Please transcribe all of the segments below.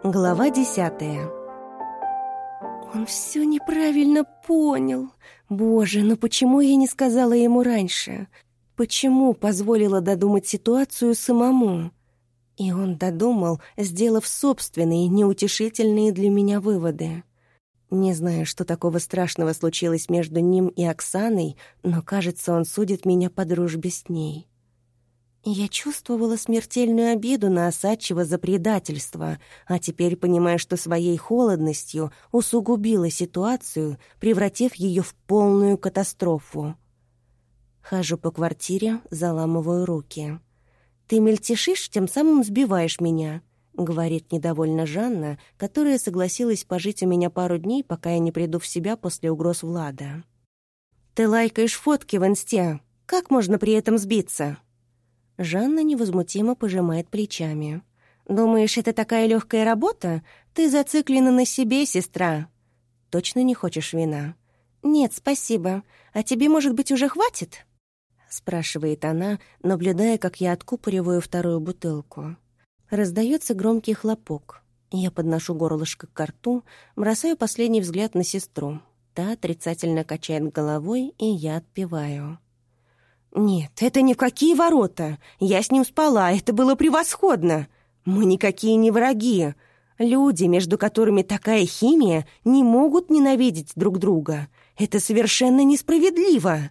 Глава 10. Он все неправильно понял. Боже, но почему я не сказала ему раньше? Почему позволила додумать ситуацию самому? И он додумал, сделав собственные, неутешительные для меня выводы. Не знаю, что такого страшного случилось между ним и Оксаной, но, кажется, он судит меня по дружбе с ней. Я чувствовала смертельную обиду на Осадчего за предательство, а теперь понимаю, что своей холодностью усугубила ситуацию, превратив ее в полную катастрофу. Хожу по квартире, заламываю руки. «Ты мельтешишь, тем самым сбиваешь меня», — говорит недовольно Жанна, которая согласилась пожить у меня пару дней, пока я не приду в себя после угроз Влада. «Ты лайкаешь фотки в инсте. Как можно при этом сбиться?» Жанна невозмутимо пожимает плечами. «Думаешь, это такая легкая работа? Ты зациклена на себе, сестра». «Точно не хочешь вина?» «Нет, спасибо. А тебе, может быть, уже хватит?» Спрашивает она, наблюдая, как я откупориваю вторую бутылку. Раздается громкий хлопок. Я подношу горлышко к рту, бросаю последний взгляд на сестру. Та отрицательно качает головой, и я отпиваю. «Нет, это ни в какие ворота. Я с ним спала, это было превосходно. Мы никакие не враги. Люди, между которыми такая химия, не могут ненавидеть друг друга. Это совершенно несправедливо».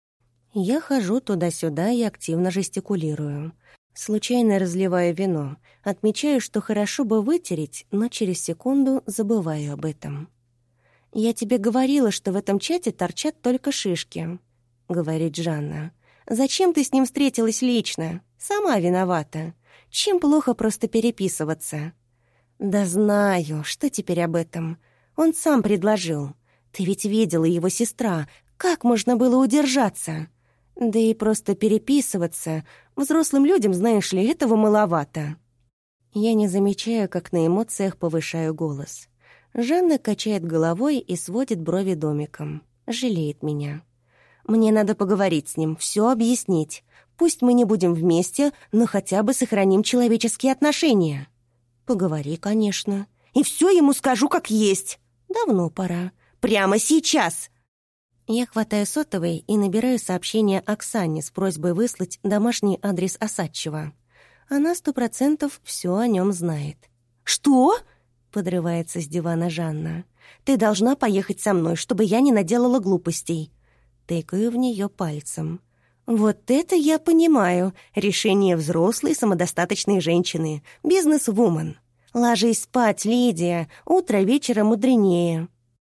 Я хожу туда-сюда и активно жестикулирую. Случайно разливаю вино. Отмечаю, что хорошо бы вытереть, но через секунду забываю об этом. «Я тебе говорила, что в этом чате торчат только шишки», — говорит Жанна. «Зачем ты с ним встретилась лично? Сама виновата. Чем плохо просто переписываться?» «Да знаю, что теперь об этом? Он сам предложил. Ты ведь видела его сестра. Как можно было удержаться? Да и просто переписываться. Взрослым людям, знаешь ли, этого маловато». Я не замечаю, как на эмоциях повышаю голос. Жанна качает головой и сводит брови домиком. Жалеет меня. «Мне надо поговорить с ним, все объяснить. Пусть мы не будем вместе, но хотя бы сохраним человеческие отношения». «Поговори, конечно. И все ему скажу как есть. Давно пора. Прямо сейчас». Я хватаю сотовый и набираю сообщение Оксане с просьбой выслать домашний адрес Осадчего. Она 100% все о нем знает. «Что?» — подрывается с дивана Жанна. «Ты должна поехать со мной, чтобы я не наделала глупостей». Тыкаю в нее пальцем. «Вот это я понимаю. Решение взрослой самодостаточной женщины. Бизнес-вумен. Ложись спать, Лидия. Утро вечера мудренее».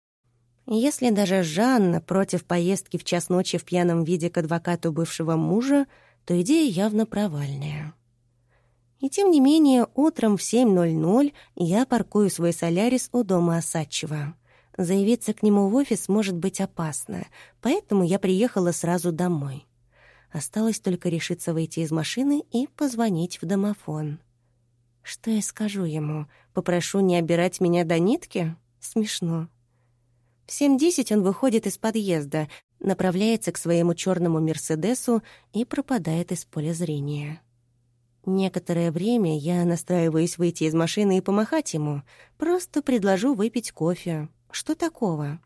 Если даже Жанна против поездки в час ночи в пьяном виде к адвокату бывшего мужа, то идея явно провальная. И тем не менее, утром в 7:00 я паркую свой «Солярис» у дома Осадчего. Заявиться к нему в офис может быть опасно, поэтому я приехала сразу домой. Осталось только решиться выйти из машины и позвонить в домофон. Что я скажу ему? Попрошу не обирать меня до нитки? Смешно. В 7:10 он выходит из подъезда, направляется к своему черному «Мерседесу» и пропадает из поля зрения. Некоторое время я настраиваюсь выйти из машины и помахать ему. Просто предложу выпить кофе. Что такого?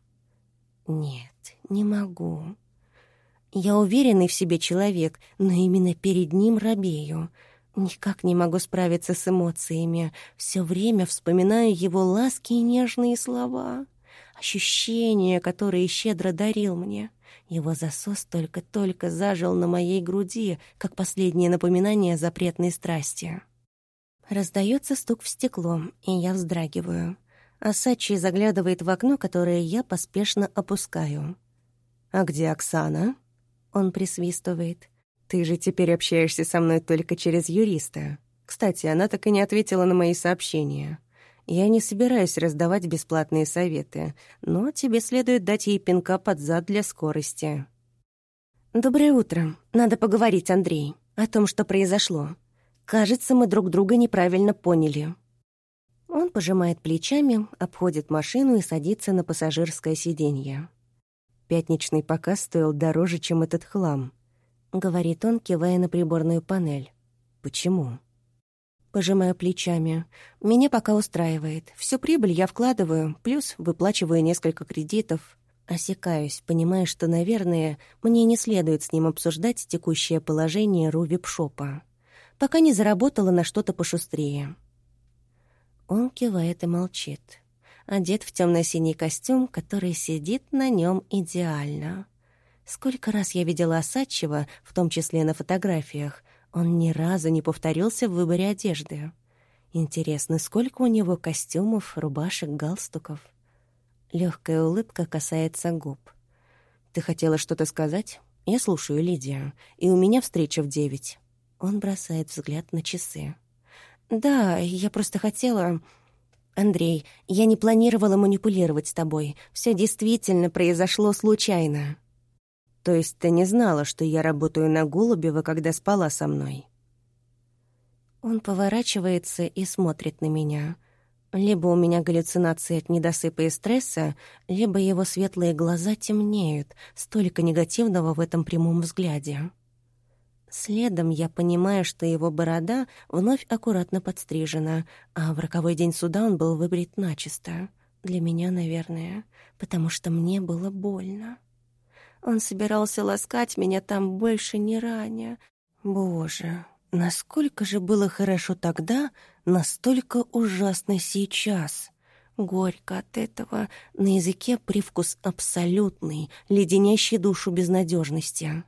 Нет, не могу. Я уверенный в себе человек, но именно перед ним робею. Никак не могу справиться с эмоциями. Все время вспоминаю его ласки и нежные слова. Ощущения, которые щедро дарил мне. Его засос только-только зажил на моей груди, как последнее напоминание о запретной страсти. Раздается стук в стекло, и я вздрагиваю. Осадчий заглядывает в окно, которое я поспешно опускаю. «А где Оксана?» Он присвистывает. «Ты же теперь общаешься со мной только через юриста. Кстати, она так и не ответила на мои сообщения. Я не собираюсь раздавать бесплатные советы, но тебе следует дать ей пинка под зад для скорости». «Доброе утро. Надо поговорить, Андрей, о том, что произошло. Кажется, мы друг друга неправильно поняли». Он пожимает плечами, обходит машину и садится на пассажирское сиденье. «Пятничный показ стоил дороже, чем этот хлам», — говорит он, кивая на приборную панель. «Почему?» Пожимаю плечами. Меня пока устраивает. Всю прибыль я вкладываю, плюс выплачиваю несколько кредитов. Осекаюсь, понимая, что, наверное, мне не следует с ним обсуждать текущее положение Ру-вип-шопа. Пока не заработала на что-то пошустрее. Он кивает и молчит. Одет в темно-синий костюм, который сидит на нем идеально. Сколько раз я видела Осадчего, в том числе на фотографиях, он ни разу не повторился в выборе одежды. Интересно, сколько у него костюмов, рубашек, галстуков? Легкая улыбка касается губ. «Ты хотела что-то сказать? Я слушаю, Лидия. И у меня встреча в 9. Он бросает взгляд на часы. «Да, я просто хотела...» «Андрей, я не планировала манипулировать с тобой. Все действительно произошло случайно». «То есть ты не знала, что я работаю на Голубева, когда спала со мной?» Он поворачивается и смотрит на меня. Либо у меня галлюцинации от недосыпа и стресса, либо его светлые глаза темнеют, столько негативного в этом прямом взгляде. Следом я понимаю, что его борода вновь аккуратно подстрижена, а в роковой день суда он был выбрит начисто. Для меня, наверное, потому что мне было больно. Он собирался ласкать меня там больше не ранее. Боже, насколько же было хорошо тогда, настолько ужасно сейчас. Горько от этого, на языке привкус абсолютный, леденящий душу безнадежности.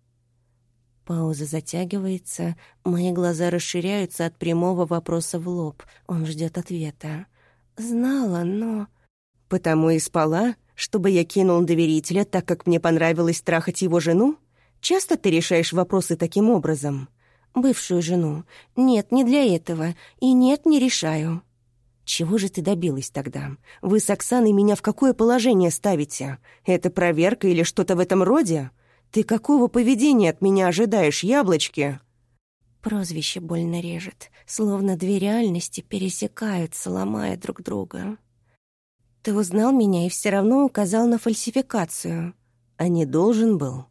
Пауза затягивается, мои глаза расширяются от прямого вопроса в лоб. Он ждет ответа. Знала, но... «Потому и спала, чтобы я кинул доверителя, так как мне понравилось трахать его жену? Часто ты решаешь вопросы таким образом?» «Бывшую жену. Нет, не для этого. И нет, не решаю». «Чего же ты добилась тогда? Вы с Оксаной меня в какое положение ставите? Это проверка или что-то в этом роде? Ты какого поведения от меня ожидаешь, яблочки?» Прозвище больно режет, словно две реальности пересекаются, ломая друг друга. «Ты узнал меня и все равно указал на фальсификацию. А не должен был?»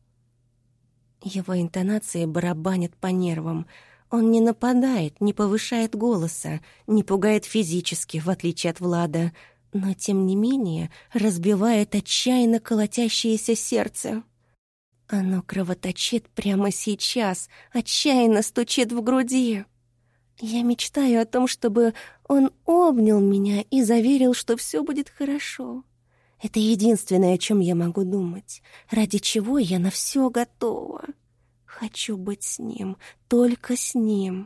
Его интонации барабанят по нервам. Он не нападает, не повышает голоса, не пугает физически, в отличие от Влада, но, тем не менее, разбивает отчаянно колотящееся сердце. Оно кровоточит прямо сейчас, отчаянно стучит в груди. Я мечтаю о том, чтобы он обнял меня и заверил, что все будет хорошо. Это единственное, о чем я могу думать, ради чего я на все готова. Хочу быть с ним, только с ним.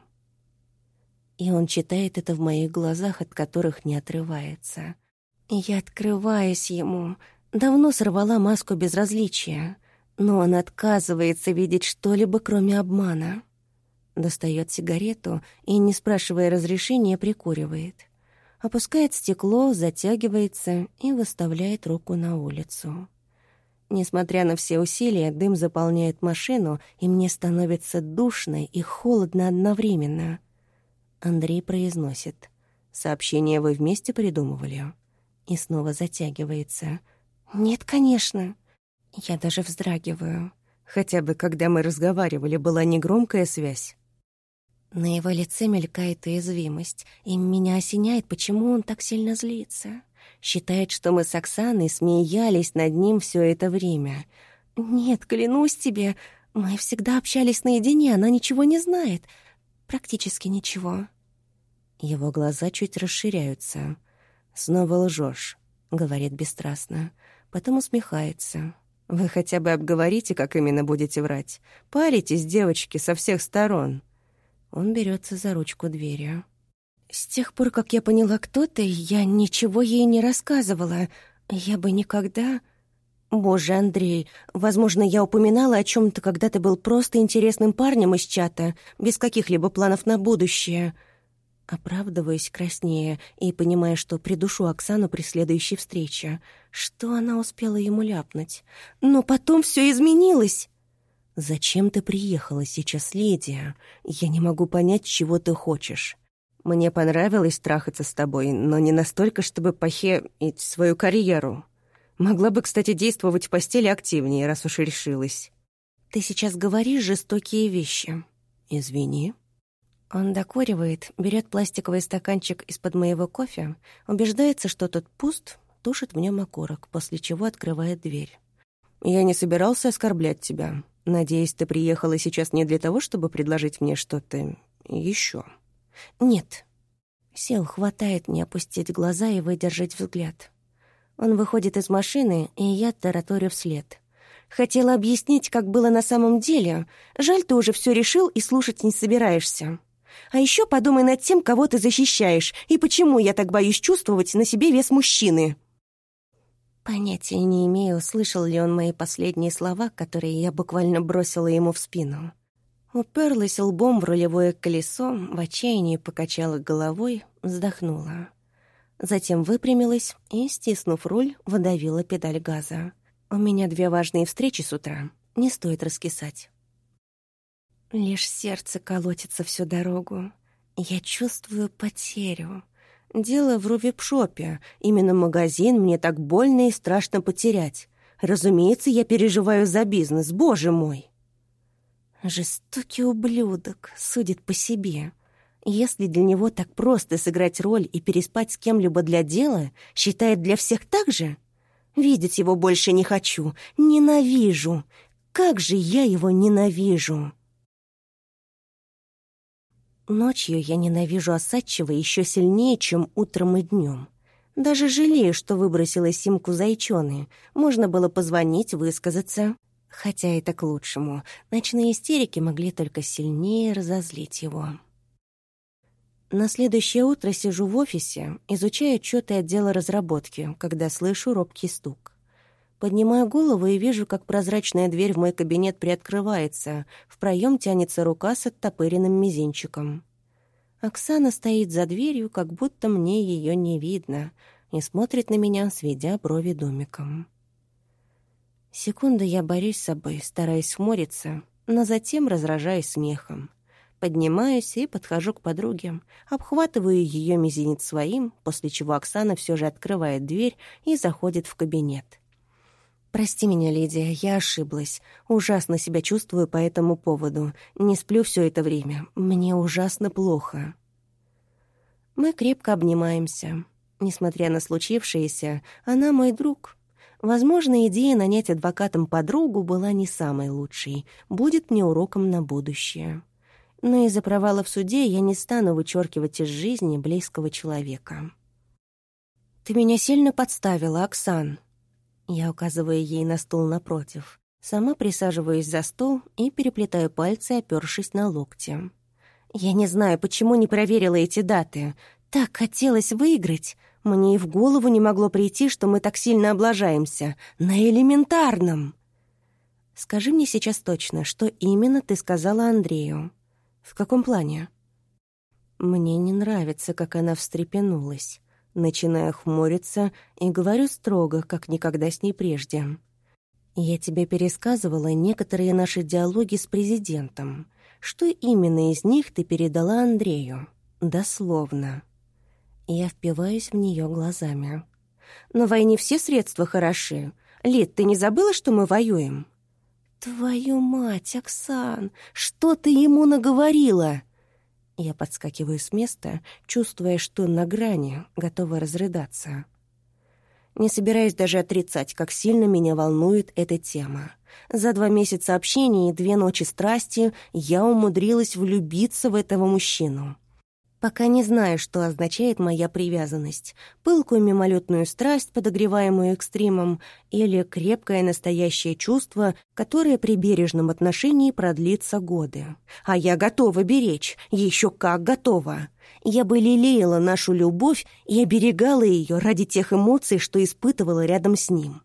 И он читает это в моих глазах, от которых не отрывается. И я открываюсь ему. Давно сорвала маску безразличия, но он отказывается видеть что-либо, кроме обмана. Достает сигарету и, не спрашивая разрешения, прикуривает. Опускает стекло, затягивается и выставляет руку на улицу. Несмотря на все усилия, дым заполняет машину, и мне становится душно и холодно одновременно. Андрей произносит: «Сообщение вы вместе придумывали?» И снова затягивается. «Нет, конечно». Я даже вздрагиваю. Хотя бы, когда мы разговаривали, была негромкая связь. На его лице мелькает уязвимость, и меня осеняет, почему он так сильно злится. Считает, что мы с Оксаной смеялись над ним все это время. «Нет, клянусь тебе, мы всегда общались наедине, она ничего не знает. Практически ничего». Его глаза чуть расширяются. «Снова лжешь», — говорит бесстрастно. Потом усмехается. «Вы хотя бы обговорите, как именно будете врать. Паритесь, девочки, со всех сторон». Он берется за ручку двери. «С тех пор, как я поняла, кто ты, я ничего ей не рассказывала. Я бы никогда...» «Боже, Андрей, возможно, я упоминала о чем-то, когда ты был просто интересным парнем из чата, без каких-либо планов на будущее». Оправдываюсь краснее и понимая, что придушу Оксану при следующей встрече. Что она успела ему ляпнуть? Но потом все изменилось. «Зачем ты приехала сейчас, Лидия? Я не могу понять, чего ты хочешь. Мне понравилось трахаться с тобой, но не настолько, чтобы похерить свою карьеру. Могла бы, кстати, действовать в постели активнее, раз уж решилась». «Ты сейчас говоришь жестокие вещи». «Извини». Он докуривает, берет пластиковый стаканчик из-под моего кофе, убеждается, что тот пуст, тушит в нем окурок, после чего открывает дверь. «Я не собирался оскорблять тебя. Надеюсь, ты приехала сейчас не для того, чтобы предложить мне что-то еще. «Нет». Сил хватает мне опустить глаза и выдержать взгляд. Он выходит из машины, и я тараторю вслед. «Хотела объяснить, как было на самом деле. Жаль, ты уже все решил и слушать не собираешься. А еще подумай над тем, кого ты защищаешь, и почему я так боюсь чувствовать на себе вес мужчины». Понятия не имею, слышал ли он мои последние слова, которые я буквально бросила ему в спину. Уперлась лбом в рулевое колесо, в отчаянии покачала головой, вздохнула. Затем выпрямилась и, стиснув руль, выдавила педаль газа. «У меня 2 важные встречи с утра. Не стоит раскисать». Лишь сердце колотится всю дорогу. Я чувствую потерю. Дело в рувипшопе. Именно магазин мне так больно и страшно потерять. Разумеется, я переживаю за бизнес, боже мой. Жестокий ублюдок, судит по себе. Если для него так просто сыграть роль и переспать с кем-либо для дела, считает для всех так же? Видеть его больше не хочу. Ненавижу. Как же я его ненавижу. Ночью я ненавижу Осадчего еще сильнее, чем утром и днем. Даже жалею, что выбросила симку зайчоны. Можно было позвонить, высказаться. Хотя это к лучшему. Ночные истерики могли только сильнее разозлить его. На следующее утро сижу в офисе, изучаю отчеты отдела разработки, когда слышу робкий стук. Поднимаю голову и вижу, как прозрачная дверь в мой кабинет приоткрывается. В проем тянется рука с оттопыренным мизинчиком. Оксана стоит за дверью, как будто мне ее не видно, и смотрит на меня, сведя брови домиком. Секунду я борюсь с собой, стараясь хмуриться, но затем разражаюсь смехом. Поднимаюсь и подхожу к подруге, обхватываю ее мизинец своим, после чего Оксана все же открывает дверь и заходит в кабинет. «Прости меня, Лидия, я ошиблась. Ужасно себя чувствую по этому поводу. Не сплю все это время. Мне ужасно плохо». Мы крепко обнимаемся. Несмотря на случившееся, она мой друг. Возможно, идея нанять адвокатом подругу была не самой лучшей. Будет мне уроком на будущее. Но из-за провала в суде я не стану вычеркивать из жизни близкого человека. «Ты меня сильно подставила, Оксан». Я указываю ей на стул напротив. Сама присаживаюсь за стол и переплетаю пальцы, опёршись на локти. «Я не знаю, почему не проверила эти даты. Так хотелось выиграть. Мне и в голову не могло прийти, что мы так сильно облажаемся. На элементарном!» «Скажи мне сейчас точно, что именно ты сказала Андрею?» «В каком плане?» Мне не нравится, как она встрепенулась. Начинаю хмуриться и говорю строго, как никогда с ней прежде. «Я тебе пересказывала некоторые наши диалоги с президентом. Что именно из них ты передала Андрею? Дословно». Я впиваюсь в нее глазами. «На войне все средства хороши. Лид, ты не забыла, что мы воюем?» «Твою мать, Оксан, что ты ему наговорила?» Я подскакиваю с места, чувствуя, что на грани, готова разрыдаться. Не собираюсь даже отрицать, как сильно меня волнует эта тема. За 2 месяца общения и 2 ночи страсти я умудрилась влюбиться в этого мужчину. Пока не знаю, что означает моя привязанность. Пылкую мимолетную страсть, подогреваемую экстримом, или крепкое настоящее чувство, которое при бережном отношении продлится годы. А я готова беречь, еще как готова. Я бы лелеяла нашу любовь и оберегала ее ради тех эмоций, что испытывала рядом с ним.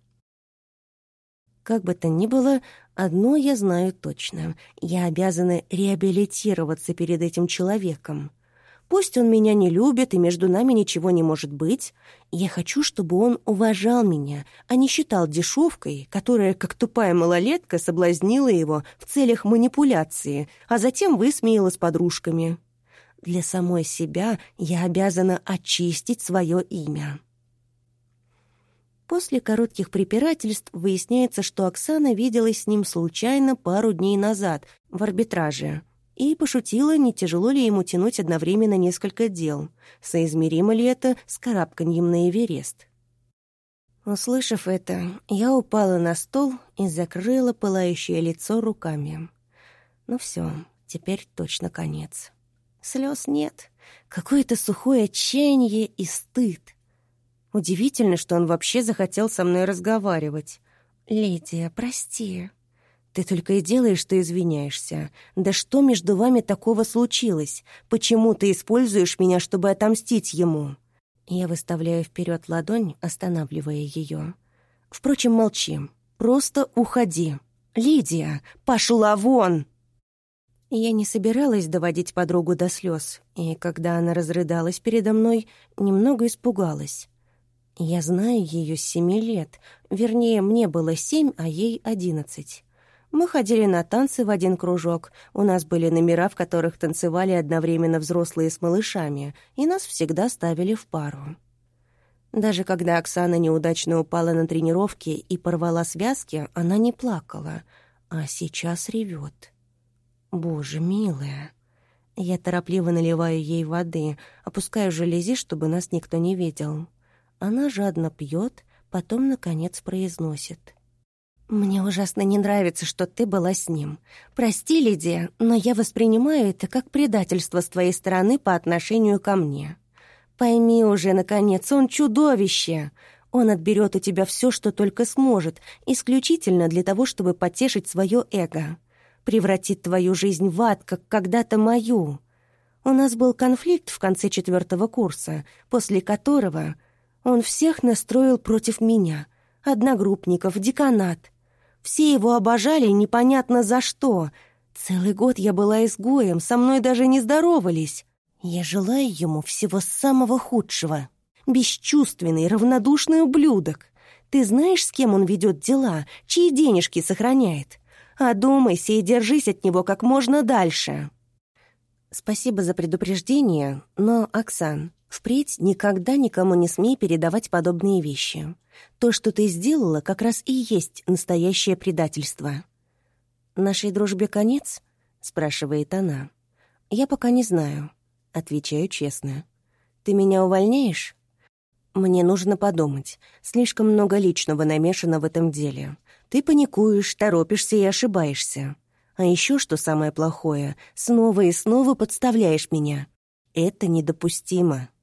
Как бы то ни было, одно я знаю точно. Я обязана реабилитироваться перед этим человеком. Пусть он меня не любит, и между нами ничего не может быть. Я хочу, чтобы он уважал меня, а не считал дешевкой, которая, как тупая малолетка, соблазнила его в целях манипуляции, а затем высмеяла с подружками. Для самой себя я обязана очистить свое имя. После коротких препирательств выясняется, что Оксана виделась с ним случайно пару дней назад в арбитраже. и пошутила, не тяжело ли ему тянуть одновременно несколько дел, соизмеримо ли это с карабканьем на Эверест. Услышав это, я упала на стол и закрыла пылающее лицо руками. Ну все, теперь точно конец. Слез нет, какое-то сухое отчаяние и стыд. Удивительно, что он вообще захотел со мной разговаривать. «Лидия, прости». «Ты только и делаешь, что извиняешься. Да что между вами такого случилось? Почему ты используешь меня, чтобы отомстить ему?» Я выставляю вперед ладонь, останавливая ее. «Впрочем, молчи. Просто уходи. Лидия, пошла вон!» Я не собиралась доводить подругу до слез, и когда она разрыдалась передо мной, немного испугалась. Я знаю ее с 7 лет. Вернее, мне было 7, а ей 11. Мы ходили на танцы в один кружок. У нас были номера, в которых танцевали одновременно взрослые с малышами, и нас всегда ставили в пару. Даже когда Оксана неудачно упала на тренировке и порвала связки, она не плакала, а сейчас ревет. Боже, милая. Я торопливо наливаю ей воды, опускаю жалюзи, чтобы нас никто не видел. Она жадно пьет, потом, наконец, произносит: «Мне ужасно не нравится, что ты была с ним. Прости, Лидия, но я воспринимаю это как предательство с твоей стороны по отношению ко мне. Пойми уже, наконец, он чудовище. Он отберет у тебя все, что только сможет, исключительно для того, чтобы потешить свое эго. Превратит твою жизнь в ад, как когда-то мою. У нас был конфликт в конце 4-го курса, после которого он всех настроил против меня. Одногруппников, деканат. Все его обожали непонятно за что. Целый год я была изгоем, со мной даже не здоровались. Я желаю ему всего самого худшего. Бесчувственный, равнодушный ублюдок. Ты знаешь, с кем он ведет дела, чьи денежки сохраняет? Одумайся и держись от него как можно дальше». «Спасибо за предупреждение, но, Оксан, впредь никогда никому не смей передавать подобные вещи. То, что ты сделала, как раз и есть настоящее предательство». «Нашей дружбе конец?» — спрашивает она. «Я пока не знаю», — отвечаю честно. «Ты меня увольняешь?» «Мне нужно подумать. Слишком много личного намешано в этом деле. Ты паникуешь, торопишься и ошибаешься. А еще, что самое плохое, снова и снова подставляешь меня. Это недопустимо».